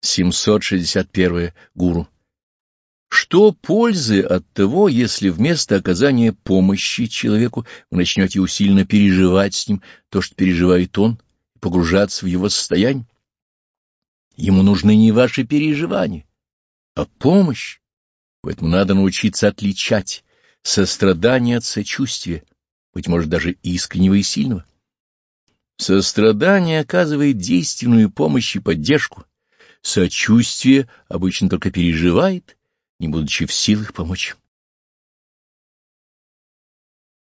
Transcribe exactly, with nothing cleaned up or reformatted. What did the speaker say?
семьсот шестьдесят первое. Гуру. Что пользы от того, если вместо оказания помощи человеку вы начнете усиленно переживать с ним то, что переживает он, и погружаться в его состояние? Ему нужны не ваши переживания, а помощь. Поэтому надо научиться отличать сострадание от сочувствия, быть может, даже искреннего и сильного. Сострадание оказывает действенную помощь и поддержку, сочувствие обычно только переживает, не будучи в силах помочь.